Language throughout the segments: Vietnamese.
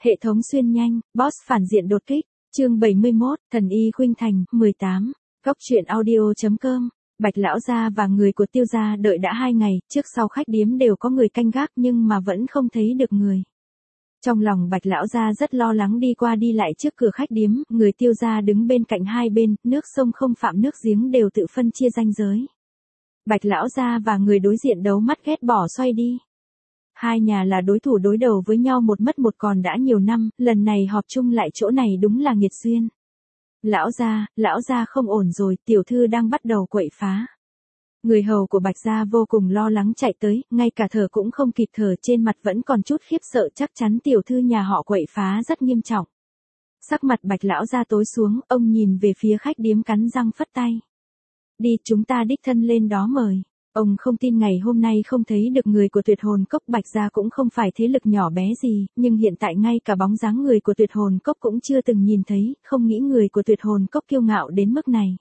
Hệ thống xuyên nhanh, boss phản diện đột kích, chương 71, thần y khuynh thành, 18, góc truyện audio.com. Bạch lão gia và người của Tiêu gia đợi đã 2 ngày, trước sau khách điếm đều có người canh gác nhưng mà vẫn không thấy được người. Trong lòng Bạch lão gia rất lo lắng đi qua đi lại trước cửa khách điếm, người Tiêu gia đứng bên cạnh hai bên, nước sông không phạm nước giếng đều tự phân chia ranh giới. Bạch lão gia và người đối diện đấu mắt ghét bỏ xoay đi. Hai nhà là đối thủ đối đầu với nhau một mất một còn đã nhiều năm, lần này họp chung lại chỗ này đúng là nghiệt duyên. Lão gia không ổn rồi, tiểu thư đang bắt đầu quậy phá. Người hầu của Bạch gia vô cùng lo lắng chạy tới, ngay cả thở cũng không kịp thở, trên mặt vẫn còn chút khiếp sợ, chắc chắn tiểu thư nhà họ quậy phá rất nghiêm trọng. Sắc mặt Bạch lão gia tối xuống, ông nhìn về phía khách điếm cắn răng phất tay. Đi, chúng ta đích thân lên đó mời. Ông không tin ngày hôm nay không thấy được người của Tuyệt Hồn Cốc. Bạch gia cũng không phải thế lực nhỏ bé gì, nhưng hiện tại ngay cả bóng dáng người của Tuyệt Hồn Cốc cũng chưa từng nhìn thấy, không nghĩ người của Tuyệt Hồn Cốc kiêu ngạo đến mức này.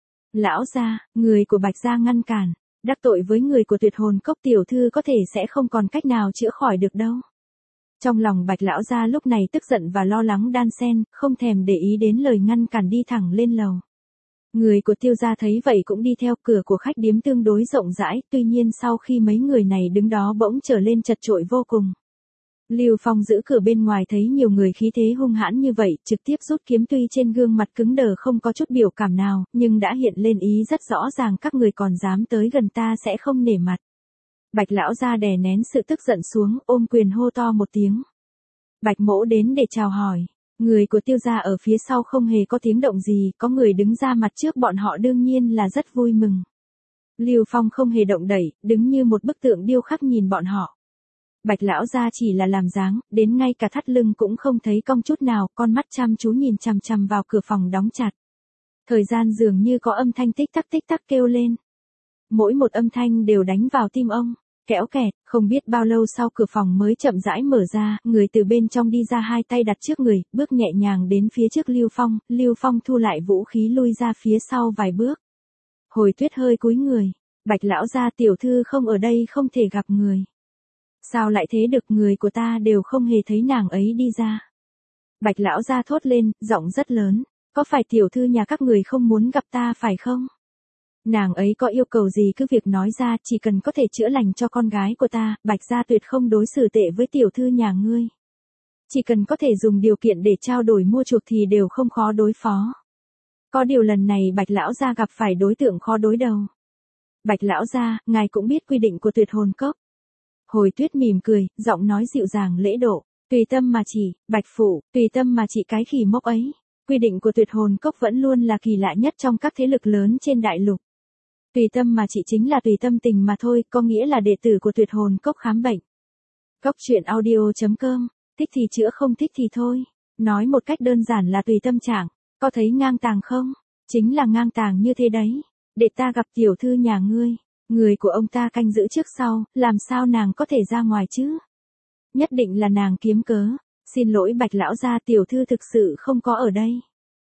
Lão gia, người của Bạch gia ngăn cản, đắc tội với người của Tuyệt Hồn Cốc tiểu thư có thể sẽ không còn cách nào chữa khỏi được đâu. Trong lòng Bạch lão gia lúc này tức giận và lo lắng đan xen, không thèm để ý đến lời ngăn cản đi thẳng lên lầu. Người của Tiêu gia thấy vậy cũng đi theo, cửa của khách điếm tương đối rộng rãi, tuy nhiên sau khi mấy người này đứng đó bỗng trở lên chật chội vô cùng. Lưu Phong giữ cửa bên ngoài thấy nhiều người khí thế hung hãn như vậy, trực tiếp rút kiếm, tuy trên gương mặt cứng đờ không có chút biểu cảm nào, nhưng đã hiện lên ý rất rõ ràng, các người còn dám tới gần ta sẽ không nể mặt. Bạch lão gia đè nén sự tức giận xuống, ôm quyền hô to một tiếng. Bạch mỗ đến để chào hỏi. Người của Tiêu gia ở phía sau không hề có tiếng động gì, có người đứng ra mặt trước bọn họ đương nhiên là rất vui mừng. Lưu Phong không hề động đẩy, đứng như một bức tượng điêu khắc nhìn bọn họ. Bạch lão gia chỉ là làm dáng, đến ngay cả thắt lưng cũng không thấy cong chút nào, con mắt chăm chú nhìn chằm chằm vào cửa phòng đóng chặt. Thời gian dường như có âm thanh tích tắc kêu lên. Mỗi một âm thanh đều đánh vào tim ông. Kéo kẹt, không biết bao lâu sau cửa phòng mới chậm rãi mở ra, người từ bên trong đi ra, hai tay đặt trước người, bước nhẹ nhàng đến phía trước Lưu Phong thu lại vũ khí lui ra phía sau vài bước. Hồi Tuyết hơi cúi người, Bạch lão gia tiểu thư không ở đây, không thể gặp người. Sao lại thế được, người của ta đều không hề thấy nàng ấy đi ra. Bạch lão gia thốt lên, giọng rất lớn, có phải tiểu thư nhà các người không muốn gặp ta phải không? Nàng ấy có yêu cầu gì cứ việc nói ra, chỉ cần có thể chữa lành cho con gái của ta, Bạch gia tuyệt không đối xử tệ với tiểu thư nhà ngươi. Chỉ cần có thể dùng điều kiện để trao đổi mua chuộc thì đều không khó đối phó. Có điều lần này Bạch lão gia gặp phải đối tượng khó đối đầu. Bạch lão gia, ngài cũng biết quy định của Tuyệt Hồn Cốc. Hồi Tuyết mỉm cười, giọng nói dịu dàng lễ độ, tùy tâm mà chỉ, Bạch phụ, tùy tâm mà chỉ cái khỉ mốc ấy. Quy định của Tuyệt Hồn Cốc vẫn luôn là kỳ lạ nhất trong các thế lực lớn trên đại lục. Tùy tâm mà chỉ chính là tùy tâm tình mà thôi, có nghĩa là đệ tử của Tuyệt Hồn Cốc khám bệnh. Góc truyện audio.com, thích thì chữa, không thích thì thôi. Nói một cách đơn giản là tùy tâm trạng, có thấy ngang tàng không? Chính là ngang tàng như thế đấy. Để ta gặp tiểu thư nhà ngươi, người của ông ta canh giữ trước sau, làm sao nàng có thể ra ngoài chứ? Nhất định là nàng kiếm cớ. Xin lỗi Bạch lão gia, tiểu thư thực sự không có ở đây.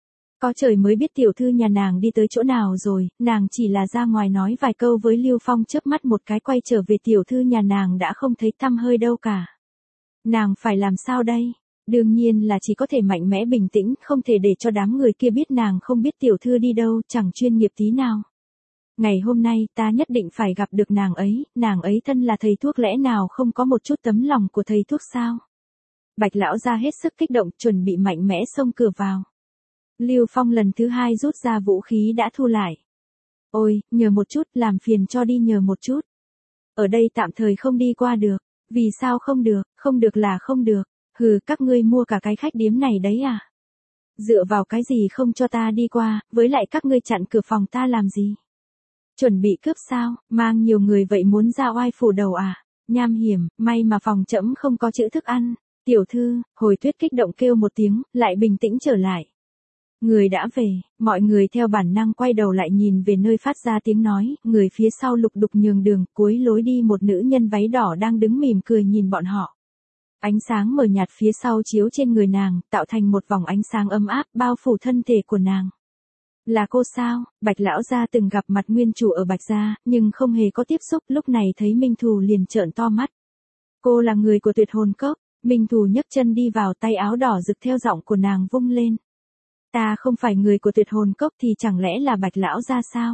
Có trời mới biết tiểu thư nhà nàng đi tới chỗ nào rồi, nàng chỉ là ra ngoài nói vài câu với Lưu Phong, chớp mắt một cái quay trở về, tiểu thư nhà nàng đã không thấy tăm hơi đâu cả. Nàng phải làm sao đây? Đương nhiên là chỉ có thể mạnh mẽ bình tĩnh, không thể để cho đám người kia biết nàng không biết tiểu thư đi đâu, chẳng chuyên nghiệp tí nào. Ngày hôm nay ta nhất định phải gặp được nàng ấy thân là thầy thuốc, lẽ nào không có một chút tấm lòng của thầy thuốc sao? Bạch lão gia hết sức kích động, chuẩn bị mạnh mẽ xông cửa vào. Lưu Phong lần thứ hai rút ra vũ khí đã thu lại. Ôi, nhờ một chút, làm phiền cho đi nhờ một chút. Ở đây tạm thời không đi qua được. Vì sao không được, không được là không được. Hừ, các ngươi mua cả cái khách điếm này đấy à? Dựa vào cái gì không cho ta đi qua, với lại các ngươi chặn cửa phòng ta làm gì? Chuẩn bị cướp sao, mang nhiều người vậy muốn ra oai phủ đầu à? Nham hiểm, may mà phòng trẫm không có chữ thức ăn. Tiểu thư, Hồi Tuyết kích động kêu một tiếng, lại bình tĩnh trở lại. Người đã về, mọi người theo bản năng quay đầu lại nhìn về nơi phát ra tiếng nói, người phía sau lục đục nhường đường, cuối lối đi một nữ nhân váy đỏ đang đứng mỉm cười nhìn bọn họ. Ánh sáng mờ nhạt phía sau chiếu trên người nàng, tạo thành một vòng ánh sáng ấm áp bao phủ thân thể của nàng. Là cô sao? Bạch lão gia từng gặp mặt nguyên chủ ở Bạch gia, nhưng không hề có tiếp xúc, lúc này thấy Minh Thù liền trợn to mắt. Cô là người của Tuyệt Hồn Cốc. Minh Thù nhấc chân đi vào, tay áo đỏ rực theo giọng của nàng vung lên. Ta không phải người của Tuyệt Hồn Cốc thì chẳng lẽ là Bạch lão gia sao?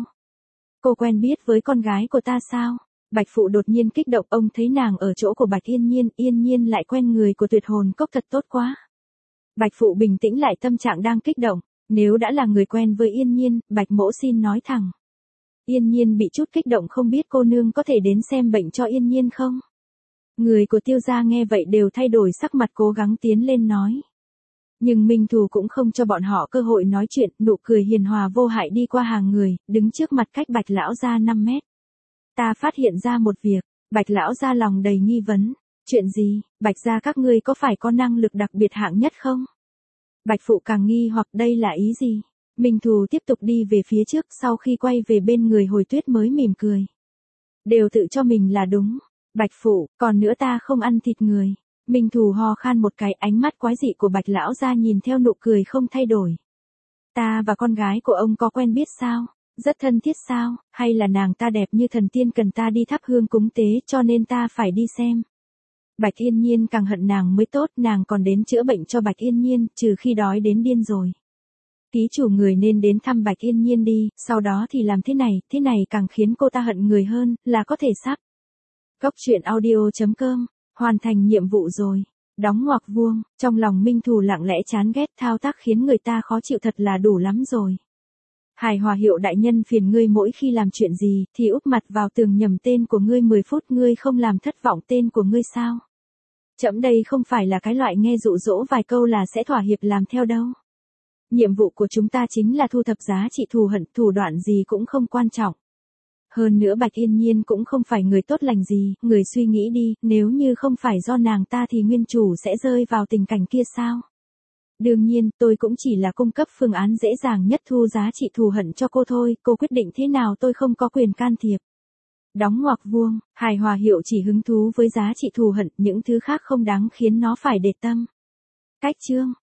Cô quen biết với con gái của ta sao? Bạch Phụ đột nhiên kích động, ông thấy nàng ở chỗ của Bạch Yên Nhiên lại quen người của Tuyệt Hồn Cốc thật tốt quá. Bạch Phụ bình tĩnh lại tâm trạng đang kích động, nếu đã là người quen với Yên Nhiên, Bạch Mỗ xin nói thẳng. Yên Nhiên bị chút kích động, không biết cô nương có thể đến xem bệnh cho Yên Nhiên không? Người của Tiêu gia nghe vậy đều thay đổi sắc mặt, cố gắng tiến lên nói. Nhưng Minh Thù cũng không cho bọn họ cơ hội nói chuyện, nụ cười hiền hòa vô hại đi qua hàng người, đứng trước mặt cách Bạch lão gia 5 mét. Ta phát hiện ra một việc. Bạch lão gia lòng đầy nghi vấn. Chuyện gì? Bạch gia các ngươi có phải có năng lực đặc biệt hạng nhất không? Bạch Phụ càng nghi hoặc đây là ý gì? Minh Thù tiếp tục đi về phía trước, sau khi quay về bên người Hồi Tuyết mới mỉm cười. Đều tự cho mình là đúng. Bạch Phụ, còn nữa ta không ăn thịt người. Minh Thù ho khan một cái, ánh mắt quái dị của Bạch lão gia nhìn theo nụ cười không thay đổi. Ta và con gái của ông có quen biết sao? Rất thân thiết sao? Hay là nàng ta đẹp như thần tiên cần ta đi thắp hương cúng tế cho nên ta phải đi xem? Bạch Yên Nhiên càng hận nàng mới tốt, nàng còn đến chữa bệnh cho Bạch Yên Nhiên, trừ khi đói đến điên rồi. Ký chủ người nên đến thăm Bạch Yên Nhiên đi, sau đó thì làm thế này càng khiến cô ta hận người hơn, là có thể sắp. Góc truyện audio.com, hoàn thành nhiệm vụ rồi. Đóng ngoặc vuông, trong lòng Minh Thù lặng lẽ chán ghét, thao tác khiến người ta khó chịu thật là đủ lắm rồi. Hài Hòa Hiệu đại nhân phiền ngươi mỗi khi làm chuyện gì thì úp mặt vào tường nhầm tên của ngươi 10 phút, ngươi không làm thất vọng tên của ngươi sao? Trẫm đây không phải là cái loại nghe dụ dỗ vài câu là sẽ thỏa hiệp làm theo đâu. Nhiệm vụ của chúng ta chính là thu thập giá trị thù hận, thủ đoạn gì cũng không quan trọng. Hơn nữa Bạch Yên Nhiên cũng không phải người tốt lành gì, người suy nghĩ đi, nếu như không phải do nàng ta thì nguyên chủ sẽ rơi vào tình cảnh kia sao? Đương nhiên, tôi cũng chỉ là cung cấp phương án dễ dàng nhất thu giá trị thù hận cho cô thôi, cô quyết định thế nào tôi không có quyền can thiệp. Đóng ngoặc vuông, Hài Hòa Hiệu chỉ hứng thú với giá trị thù hận, những thứ khác không đáng khiến nó phải để tâm. Cách chương